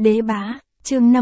Đế Bá, chương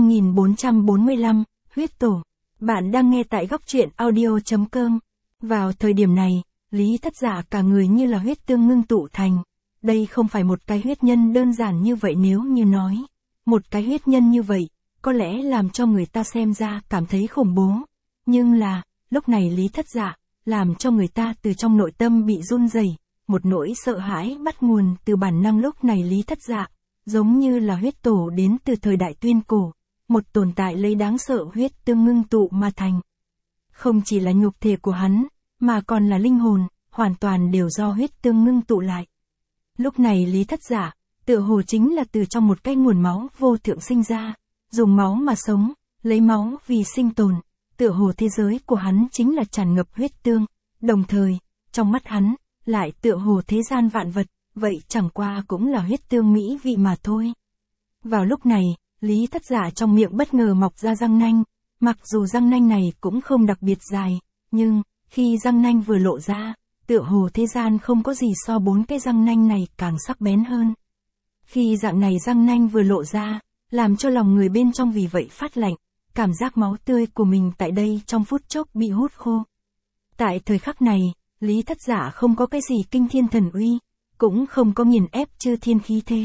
5445, huyết tổ. Bạn đang nghe tại góc truyện audio.com. Vào thời điểm này, Lý Thất Dạ cả người như là huyết tương ngưng tụ thành. Đây không phải một cái huyết nhân đơn giản như vậy, nếu như nói. Một cái huyết nhân như vậy, có lẽ làm cho người ta xem ra cảm thấy khủng bố. Nhưng là, lúc này Lý Thất Dạ, làm cho người ta từ trong nội tâm bị run rẩy, một nỗi sợ hãi bắt nguồn từ bản năng. Lúc này Lý Thất Dạ, giống như là huyết tổ đến từ thời đại tuyên cổ, một tồn tại lấy đáng sợ huyết tương ngưng tụ mà thành. Không chỉ là nhục thể của hắn, mà còn là linh hồn, hoàn toàn đều do huyết tương ngưng tụ lại. Lúc này Lý Thất Dạ, tựa hồ chính là từ trong một cái nguồn máu vô thượng sinh ra, dùng máu mà sống, lấy máu vì sinh tồn, tựa hồ thế giới của hắn chính là tràn ngập huyết tương, đồng thời, trong mắt hắn, lại tựa hồ thế gian vạn vật, vậy chẳng qua cũng là huyết tương mỹ vị mà thôi. Vào lúc này, Lý Thất Dạ trong miệng bất ngờ mọc ra răng nanh, mặc dù răng nanh này cũng không đặc biệt dài, nhưng, khi răng nanh vừa lộ ra, tựa hồ thế gian không có gì so bốn cái răng nanh này càng sắc bén hơn. Khi dạng này răng nanh vừa lộ ra, làm cho lòng người bên trong vì vậy phát lạnh, cảm giác máu tươi của mình tại đây trong phút chốc bị hút khô. Tại thời khắc này, Lý Thất Dạ không có cái gì kinh thiên thần uy, cũng không có nghiền ép chư thiên khí thế.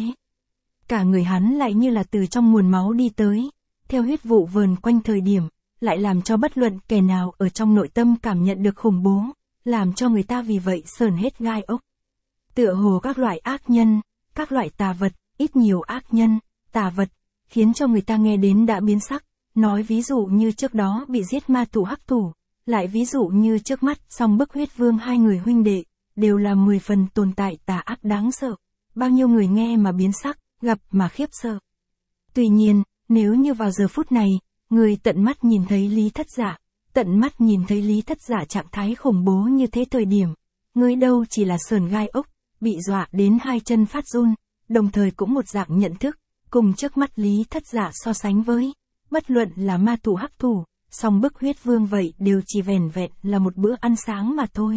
Cả người hắn lại như là từ trong nguồn máu đi tới, theo huyết vụ vờn quanh thời điểm, lại làm cho bất luận kẻ nào ở trong nội tâm cảm nhận được khủng bố, làm cho người ta vì vậy sởn hết gai ốc. Tựa hồ các loại ác nhân, các loại tà vật, ít nhiều ác nhân, tà vật, khiến cho người ta nghe đến đã biến sắc, nói ví dụ như trước đó bị giết ma thủ Hắc Thủ, lại ví dụ như trước mắt Song Bức Huyết Vương hai người huynh đệ, đều là 10 phần tồn tại tà ác đáng sợ, bao nhiêu người nghe mà biến sắc, gặp mà khiếp sợ. Tuy nhiên, nếu như vào giờ phút này, người tận mắt nhìn thấy Lý Thất Dạ, tận mắt nhìn thấy Lý Thất Dạ trạng thái khủng bố như thế thời điểm, người đâu chỉ là sờn gai ốc, bị dọa đến hai chân phát run, đồng thời cũng một dạng nhận thức, cùng trước mắt Lý Thất Dạ so sánh với, bất luận là ma thủ Hắc Thủ, Song Bức Huyết Vương vậy đều chỉ vẻn vẹn là một bữa ăn sáng mà thôi.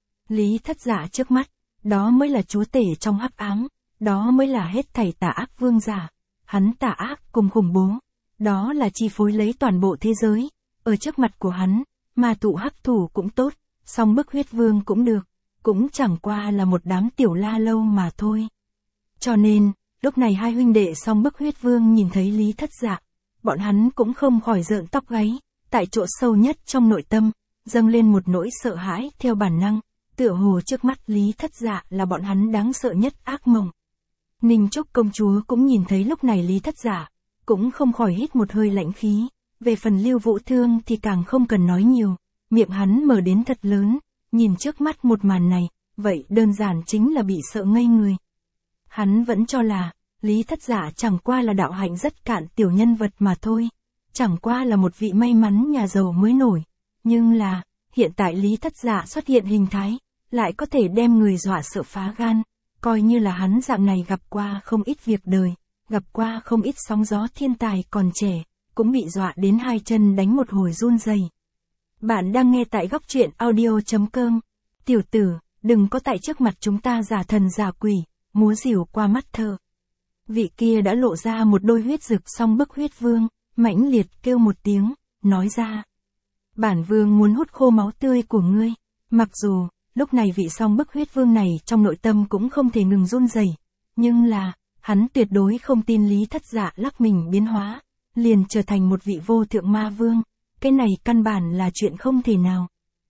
Lý Thất Dạ trước mắt, đó mới là chúa tể trong hắc ám, đó mới là hết thảy tà ác vương giả, hắn tà ác cùng khủng bố, đó là chi phối lấy toàn bộ thế giới, ở trước mặt của hắn, ma thủ Hắc Thủ cũng tốt, Song Bức Huyết Vương cũng được, cũng chẳng qua là một đám tiểu la lâu mà thôi. Cho nên, lúc này hai huynh đệ Song Bức Huyết Vương nhìn thấy Lý Thất Dạ, bọn hắn cũng không khỏi rợn tóc gáy, tại chỗ sâu nhất trong nội tâm, dâng lên một nỗi sợ hãi theo bản năng, tựa hồ trước mắt Lý Thất Dạ là bọn hắn đáng sợ nhất ác mộng. Ninh Trúc công chúa cũng nhìn thấy lúc này Lý Thất Dạ, cũng không khỏi hít một hơi lạnh khí, về phần Lưu Vũ Thương thì càng không cần nói nhiều, miệng hắn mở đến thật lớn, nhìn trước mắt một màn này, vậy đơn giản chính là bị sợ ngây người. Hắn vẫn cho là, Lý Thất Dạ chẳng qua là đạo hạnh rất cạn tiểu nhân vật mà thôi, chẳng qua là một vị may mắn nhà giàu mới nổi, nhưng là, hiện tại Lý Thất Dạ xuất hiện hình thái, lại có thể đem người dọa sợ phá gan, coi như là hắn dạng này gặp qua không ít việc đời, gặp qua không ít sóng gió thiên tài còn trẻ, cũng bị dọa đến hai chân đánh một hồi run rẩy. Bạn đang nghe tại góc truyện audio.com. Tiểu tử, đừng có tại trước mặt chúng ta giả thần giả quỷ, múa rìu qua mắt thợ. Vị kia đã lộ ra một đôi huyết rực Song Bức Huyết Vương, mãnh liệt kêu một tiếng, nói ra. Bản vương muốn hút khô máu tươi của ngươi. Mặc dù, lúc này vị Song Bức Huyết Vương này trong nội tâm cũng không thể ngừng run rẩy, nhưng là, hắn tuyệt đối không tin Lý Thất Dạ lắc mình biến hóa, liền trở thành một vị vô thượng ma vương, cái này căn bản là chuyện không thể nào.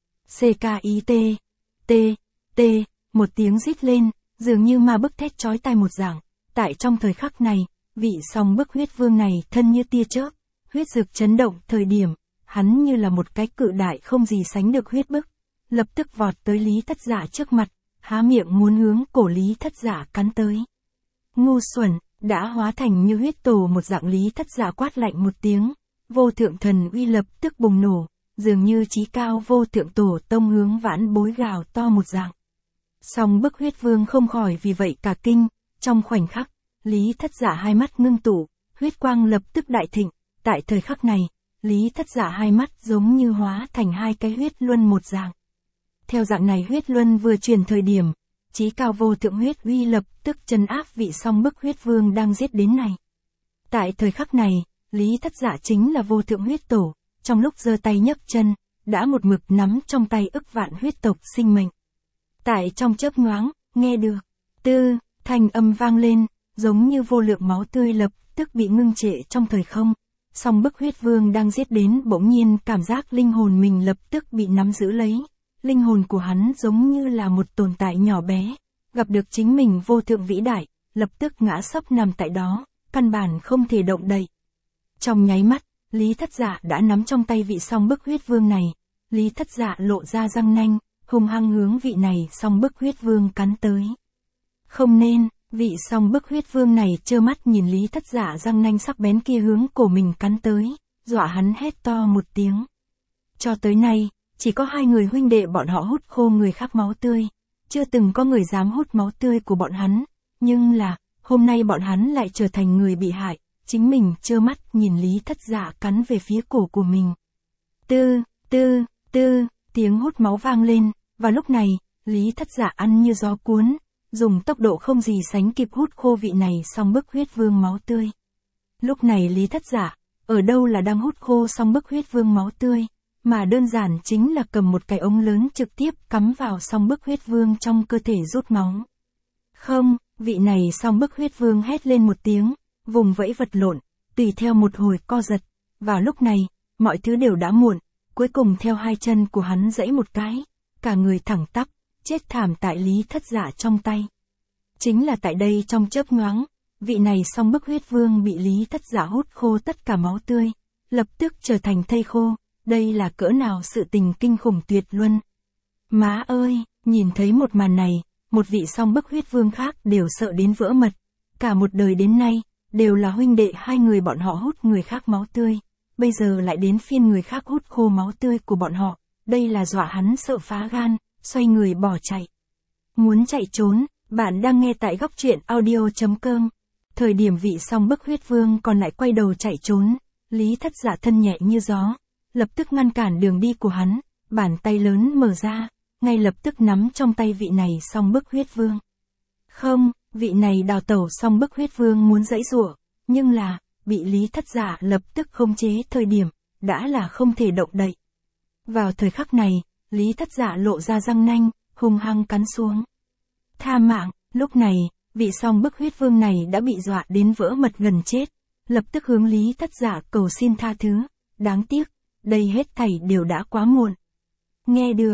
CKIT, một tiếng rít lên, dường như ma bức thét chói tai một dạng, tại trong thời khắc này, vị Song Bức Huyết Vương này thân như tia chớp, huyết rực chấn động thời điểm, hắn như là một cái cự đại không gì sánh được huyết bức, lập tức vọt tới Lý Thất Dạ trước mặt, há miệng muốn hướng cổ Lý Thất Dạ cắn tới. Ngu xuẩn, đã hóa thành như huyết tổ một dạng Lý Thất Dạ quát lạnh một tiếng, vô thượng thần uy lập tức bùng nổ, dường như chí cao vô thượng tổ tông hướng vãn bối gào to một dạng. Song Bức Huyết Vương không khỏi vì vậy cả kinh, trong khoảnh khắc, Lý Thất Dạ hai mắt ngưng tụ, huyết quang lập tức đại thịnh, tại thời khắc này, Lý Thất Dạ hai mắt giống như hóa thành hai cái huyết luân một dạng. Theo dạng này huyết luân vừa truyền thời điểm, chí cao vô thượng huyết uy lập tức trấn áp vị Song Bức Huyết Vương đang giết đến này. Tại thời khắc này, Lý Thất Dạ chính là vô thượng huyết tổ, trong lúc giơ tay nhấc chân, đã một mực nắm trong tay ức vạn huyết tộc sinh mệnh. Tại trong chớp nhoáng, nghe được, thanh âm vang lên, giống như vô lượng máu tươi lập tức bị ngưng trệ trong thời không. Song bức huyết vương đang giết đến bỗng nhiên cảm giác linh hồn mình lập tức bị nắm giữ lấy. Linh hồn của hắn giống như là một tồn tại nhỏ bé, gặp được chính mình vô thượng vĩ đại, lập tức ngã sấp nằm tại đó, căn bản không thể động đậy. Trong nháy mắt, Lý Thất Dạ đã nắm trong tay vị song bức huyết vương này. Lý Thất Dạ lộ ra răng nanh, hung hăng hướng vị này song bức huyết vương cắn tới. Không nên, vị song bức huyết vương này trơ mắt nhìn Lý Thất Dạ răng nanh sắc bén kia hướng cổ mình cắn tới, dọa hắn hét to một tiếng. Cho tới nay, chỉ có hai người huynh đệ bọn họ hút khô người khác máu tươi, chưa từng có người dám hút máu tươi của bọn hắn, nhưng là, hôm nay bọn hắn lại trở thành người bị hại, chính mình trơ mắt nhìn Lý Thất Dạ cắn về phía cổ của mình. Tiếng hút máu vang lên, và lúc này, Lý Thất Dạ ăn như gió cuốn, dùng tốc độ không gì sánh kịp hút khô vị này song bức huyết vương máu tươi. Lúc này Lý Thất Dạ, ở đâu là đang hút khô song bức huyết vương máu tươi, mà đơn giản chính là cầm một cái ống lớn trực tiếp cắm vào song bức huyết vương trong cơ thể rút máu. Không, vị này song bức huyết vương hét lên một tiếng, vùng vẫy vật lộn, tùy theo một hồi co giật. Vào lúc này, mọi thứ đều đã muộn, cuối cùng theo hai chân của hắn giãy một cái, cả người thẳng tắp, chết thảm tại Lý Thất Dạ trong tay. Chính là tại đây trong chớp nhoáng, vị này song bức huyết vương bị Lý Thất Dạ hút khô tất cả máu tươi, lập tức trở thành thây khô, đây là cỡ nào sự tình kinh khủng tuyệt luân. Má ơi, nhìn thấy một màn này, một vị song bức huyết vương khác đều sợ đến vỡ mật, cả một đời đến nay, đều là huynh đệ hai người bọn họ hút người khác máu tươi, bây giờ lại đến phiên người khác hút khô máu tươi của bọn họ, đây là dọa hắn sợ phá gan, xoay người bỏ chạy. Muốn chạy trốn, bạn đang nghe tại góc truyện audio.com. Thời điểm vị song bức huyết vương còn lại quay đầu chạy trốn, Lý Thất Dạ thân nhẹ như gió, lập tức ngăn cản đường đi của hắn, bàn tay lớn mở ra, ngay lập tức nắm trong tay vị này song bức huyết vương. Không, vị này đào tẩu song bức huyết vương muốn giãy giụa, nhưng là, bị Lý Thất Dạ lập tức khống chế thời điểm, đã là không thể động đậy. Vào thời khắc này, Lý Thất Dạ lộ ra răng nanh, hung hăng cắn xuống. Tha mạng, lúc này, vị song bức huyết vương này đã bị dọa đến vỡ mật gần chết, lập tức hướng Lý Thất Dạ cầu xin tha thứ, đáng tiếc, đây hết thảy đều đã quá muộn. Nghe được,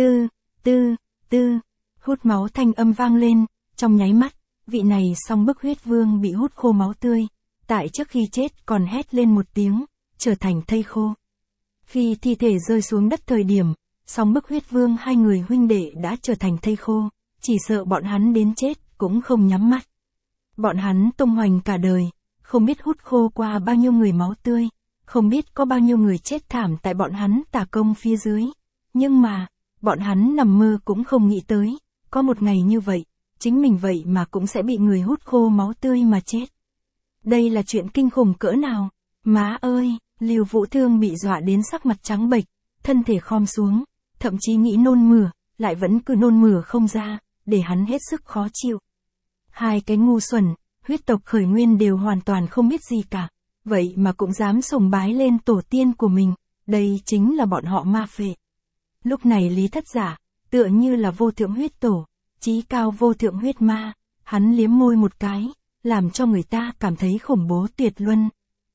hút máu thanh âm vang lên, trong nháy mắt, vị này song bức huyết vương bị hút khô máu tươi, tại trước khi chết còn hét lên một tiếng, trở thành thây khô. Khi thi thể rơi xuống đất thời điểm, song bức huyết vương hai người huynh đệ đã trở thành thây khô, chỉ sợ bọn hắn đến chết cũng không nhắm mắt. Bọn hắn tung hoành cả đời, không biết hút khô qua bao nhiêu người máu tươi, không biết có bao nhiêu người chết thảm tại bọn hắn tà công phía dưới. Nhưng mà, bọn hắn nằm mơ cũng không nghĩ tới, có một ngày như vậy, chính mình vậy mà cũng sẽ bị người hút khô máu tươi mà chết. Đây là chuyện kinh khủng cỡ nào? Má ơi, Lưu Vũ Thương bị dọa đến sắc mặt trắng bệch, thân thể khom xuống, thậm chí nghĩ nôn mửa, lại vẫn cứ nôn mửa không ra, để hắn hết sức khó chịu. Hai cái ngu xuẩn, huyết tộc khởi nguyên đều hoàn toàn không biết gì cả, vậy mà cũng dám sùng bái lên tổ tiên của mình, đây chính là bọn họ ma phệ. Lúc này Lý Thất Dạ, tựa như là vô thượng huyết tổ, chí cao vô thượng huyết ma, hắn liếm môi một cái, làm cho người ta cảm thấy khủng bố tuyệt luân.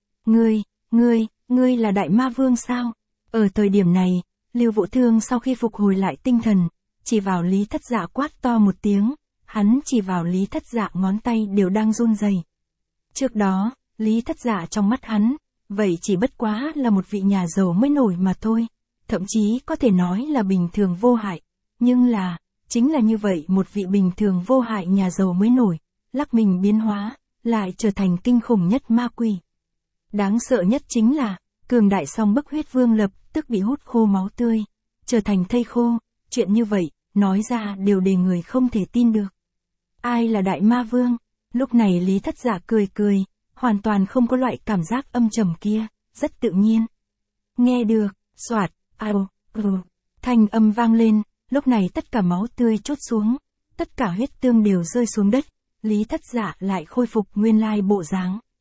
Ngươi là đại ma vương sao? Ở thời điểm này, Lưu Vũ Thương sau khi phục hồi lại tinh thần, chỉ vào Lý Thất Dạ quát to một tiếng, hắn chỉ vào Lý Thất Dạ ngón tay đều đang run rẩy. Trước đó, Lý Thất Dạ trong mắt hắn, vậy chỉ bất quá là một vị nhà giàu mới nổi mà thôi, thậm chí có thể nói là bình thường vô hại, nhưng là, chính là như vậy một vị bình thường vô hại nhà giàu mới nổi, lắc mình biến hóa, lại trở thành kinh khủng nhất ma quỷ. Đáng sợ nhất chính là, cường đại song bức huyết vương lập tức bị hút khô máu tươi, trở thành thây khô, chuyện như vậy, nói ra đều để người không thể tin được. Ai là đại ma vương? Lúc này Lý Thất Dạ cười, hoàn toàn không có loại cảm giác âm trầm kia, rất tự nhiên. Nghe được, xoạt, thanh âm vang lên, lúc này tất cả máu tươi trút xuống, tất cả huyết tương đều rơi xuống đất, Lý Thất Dạ lại khôi phục nguyên lai bộ dáng.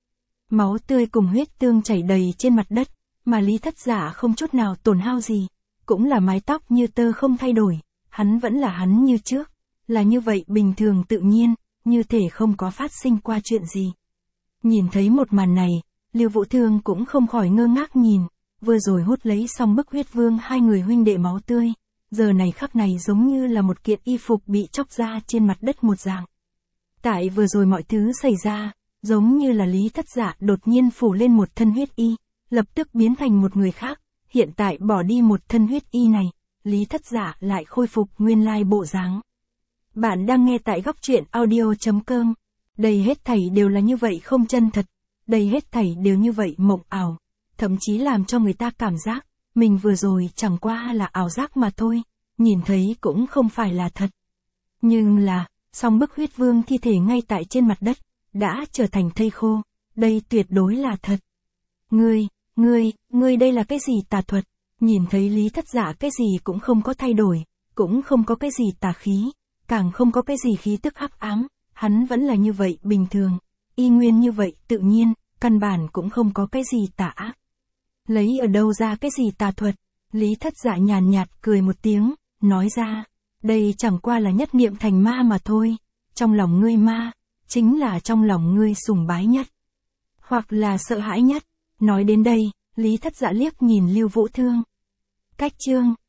Máu tươi cùng huyết tương chảy đầy trên mặt đất, mà Lý Thất Dạ không chút nào tổn hao gì, cũng là mái tóc như tơ không thay đổi, hắn vẫn là hắn như trước, là như vậy bình thường tự nhiên, như thể không có phát sinh qua chuyện gì. Nhìn thấy một màn này, Lưu Vũ Thương cũng không khỏi ngơ ngác nhìn, vừa rồi hút lấy xong bức huyết vương hai người huynh đệ máu tươi, giờ này khắc này giống như là một kiện y phục bị chóc ra trên mặt đất một dạng. Tại vừa rồi mọi thứ xảy ra, giống như là Lý Thất Dạ đột nhiên phủ lên một thân huyết y, lập tức biến thành một người khác, hiện tại bỏ đi một thân huyết y này, Lý Thất Dạ lại khôi phục nguyên lai bộ dáng. Bạn đang nghe tại góc truyện audio.com. Đây hết thảy đều là như vậy không chân thật, đây hết thảy đều như vậy mộng ảo, thậm chí làm cho người ta cảm giác, mình vừa rồi chẳng qua là ảo giác mà thôi, nhìn thấy cũng không phải là thật. Nhưng là, song bức huyết vương thi thể ngay tại trên mặt đất, đã trở thành thây khô, đây tuyệt đối là thật. Ngươi đây là cái gì tà thuật? Nhìn thấy Lý Thất Dạ cái gì cũng không có thay đổi, cũng không có cái gì tà khí, càng không có cái gì khí tức hắc ám, hắn vẫn là như vậy bình thường, y nguyên như vậy tự nhiên, căn bản cũng không có cái gì tà ác. Lấy ở đâu ra cái gì tà thuật? Lý Thất Dạ nhàn nhạt cười một tiếng, nói ra, đây chẳng qua là nhất niệm thành ma mà thôi, trong lòng ngươi ma, chính là trong lòng ngươi sùng bái nhất, hoặc là sợ hãi nhất. Nói đến đây, Lý Thất Dạ liếc nhìn Lưu Vũ Thương. Cách chương